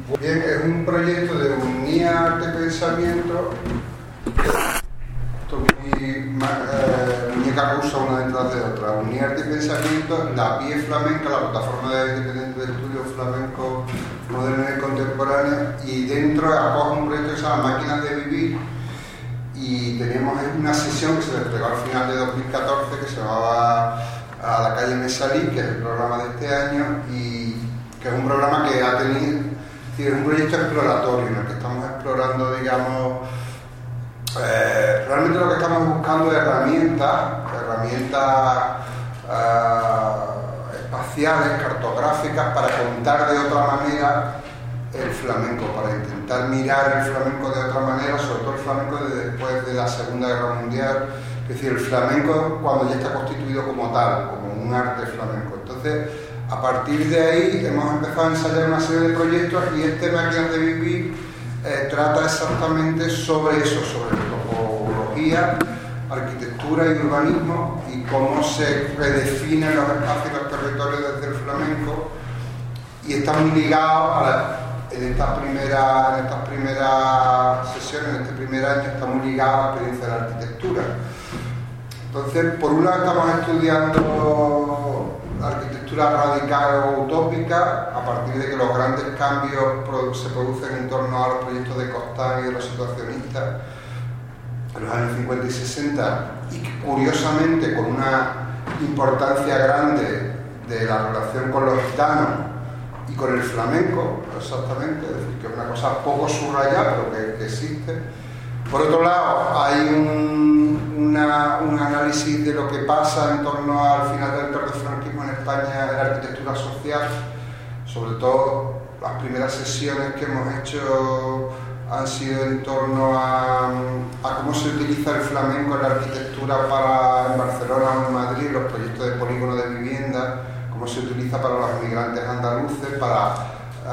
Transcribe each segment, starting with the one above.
Bien, es un proyecto de unir arte pensamiento, muñeca rusa una detrás de otra, unir arte y pensamiento, la PIE flamenca, la plataforma independiente de estudio flamenco moderno y contemporáneo, y dentro acoge un proyecto que se llama Máquinas de Vivir, y teníamos una sesión que se desplegó al final de 2014 que se llamaba A la calle me salí, que es el programa de este año, y que es un programa que ha tenido, es un proyecto exploratorio en el que estamos explorando, digamos, realmente lo que estamos buscando es herramientas espaciales, cartográficas, para contar de otra manera el flamenco, para intentar mirar el flamenco de otra manera, sobre todo el flamenco de después de la Segunda Guerra Mundial, es decir, el flamenco cuando ya está constituido como tal, como un arte flamenco. Entonces, a partir de ahí hemos empezado a ensayar una serie de proyectos, y este Máquinas de Vivir trata exactamente sobre eso, sobre topología, arquitectura y urbanismo, y cómo se redefinen los espacios y los territorios desde el flamenco, y está muy ligado en estas primeras sesiones, en este primer año, está muy ligado a la experiencia de la arquitectura. Entonces, por un lado estamos estudiando arquitectura radical o utópica, a partir de que los grandes cambios se producen en torno a los proyectos de Costal y de los situacionistas en los años 50 y 60, y que curiosamente con una importancia grande de la relación con los gitanos y con el flamenco, exactamente, es decir, que es una cosa poco subrayada, pero que existe. Por otro lado, hay un análisis de lo que pasa en torno al final del tardofranquismo en España en la arquitectura social, sobre todo las primeras sesiones que hemos hecho han sido en torno a cómo se utiliza el flamenco en la arquitectura en Barcelona o en Madrid, los proyectos de polígono de vivienda, cómo se utiliza para los migrantes andaluces, para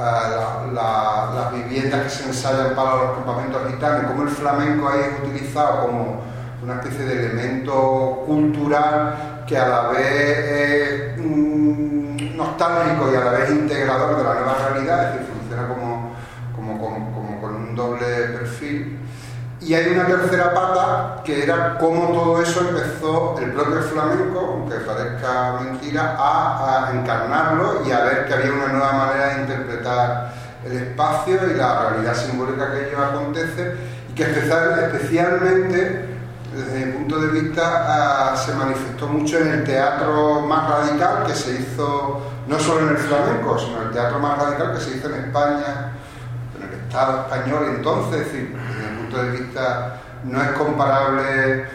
las viviendas que se ensayan para los campamentos gitanos, cómo el flamenco ahí es utilizado como una especie de elemento cultural que a la vez es nostálgico y a la vez integrador de la nueva realidad, es decir, funciona como con un doble perfil. Y hay una tercera pata, que era cómo todo eso empezó el propio flamenco, aunque parezca mentira, a encarnarlo y a ver que había una nueva manera de interpretar el espacio y la realidad simbólica que ello acontece, y que especialmente, desde mi punto de vista, se manifestó mucho en el teatro más radical que se hizo, no solo en el flamenco, sino en el teatro más radical que se hizo en España, en el Estado español entonces. Es decir, de vista no es comparable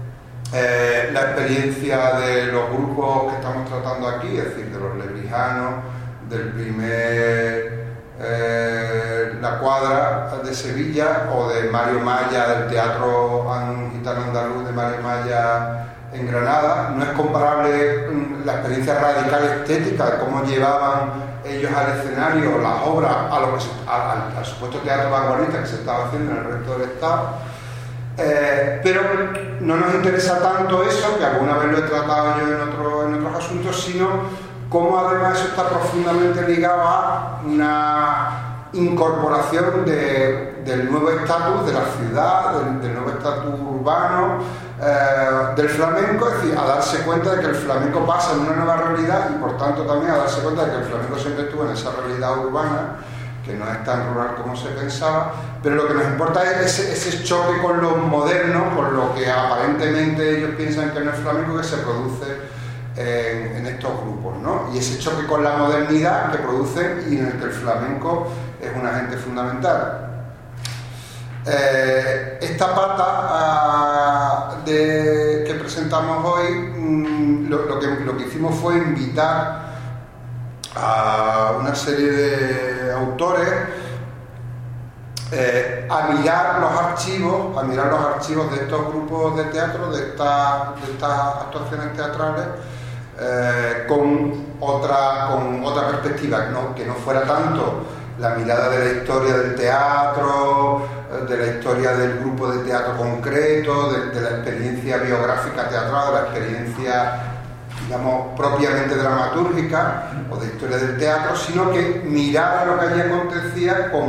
la experiencia de los grupos que estamos tratando aquí, es decir, de los lebrijanos, del primer La Cuadra de Sevilla, o de Mario Maya, del Teatro Gitano Andaluz de Mario Maya en Granada. No es comparable la experiencia radical estética de cómo llevaban ellos al escenario las obras al supuesto teatro vanguardista que se estaba haciendo en el resto del Estado, pero no nos interesa tanto eso, que alguna vez lo he tratado yo en otros asuntos, sino cómo además eso está profundamente ligado a una incorporación del nuevo estatus de la ciudad, del nuevo estatus urbano, del flamenco, es decir, a darse cuenta de que el flamenco pasa en una nueva realidad, y por tanto también a darse cuenta de que el flamenco siempre estuvo en esa realidad urbana, que no es tan rural como se pensaba, pero lo que nos importa es ese choque con lo moderno, con lo que aparentemente ellos piensan que no es flamenco, que se produce en estos grupos, ¿no? Y ese choque con la modernidad que producen, y en el que el flamenco es un agente fundamental. Esta pata que presentamos hoy, lo que hicimos fue invitar a una serie de autores a mirar los archivos de estos grupos de teatro, de estas actuaciones teatrales, con otra perspectiva, que no fuera tanto la mirada de la historia del teatro, de la historia del grupo de teatro concreto, de la experiencia biográfica teatral, de la experiencia digamos, propiamente dramatúrgica o de historia del teatro, sino que miraba lo que allí acontecía con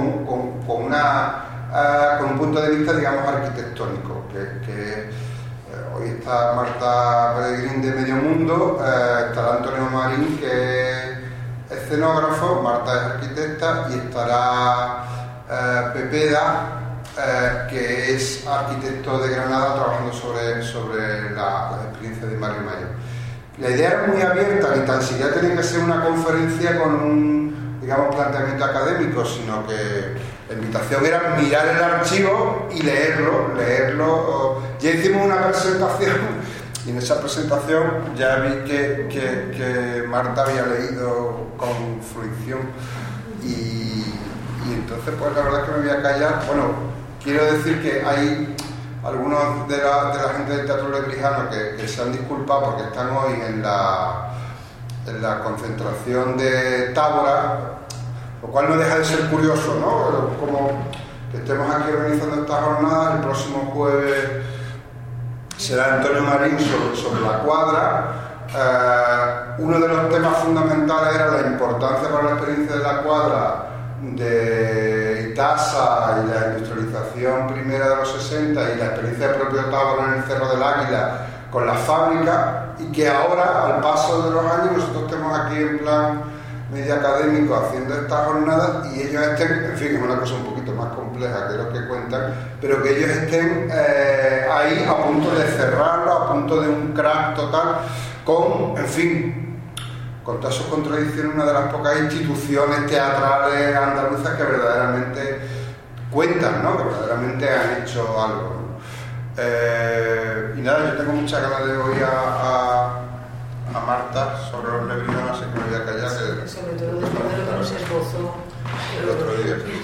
un punto de vista, digamos, arquitectónico, hoy está Marta Peregrín de Medio Mundo, estará Antonio Marín, que es escenógrafo, Marta es arquitecta, y estará Pepeda, que es arquitecto de Granada, trabajando sobre las experiencias de Mario Mayo. La idea era muy abierta, ni tan siquiera tenía que ser una conferencia con un, digamos, planteamiento académico, sino que la invitación era mirar el archivo y leerlo. Ya hicimos una presentación y en esa presentación ya vi que Marta había leído con fruición y entonces pues la verdad es que me voy a callar. Bueno, quiero decir que hay algunos de la gente del Teatro Lebrijano que se han disculpado porque están hoy en la concentración de Tábora, lo cual no deja de ser curioso, ¿no? Como que estemos aquí organizando esta jornada. El próximo jueves será Antonio Marín sobre la cuadra. Uno de los temas fundamentales era la importancia para la experiencia de la cuadra de Itasa y la industrialización primera de los 60 y la experiencia del propio Tábora en el Cerro del Águila con la fábrica, y que ahora, al paso de los años, nosotros estemos aquí en plan medio académico haciendo estas jornadas y ellos estén, en fin, es una cosa un poquito más compleja que lo que cuentan, pero que ellos estén ahí a punto de cerrarlo, a punto de un crack total, con, en fin, con todas sus contradicciones, una de las pocas instituciones teatrales andaluzas que verdaderamente cuentan, ¿no? Que verdaderamente han hecho algo, ¿no? Y nada, yo tengo muchas ganas de oír a Marta sobre los Lebrijano, así que me voy a callar. Sobre todo después de lo que nos esbozó el otro día.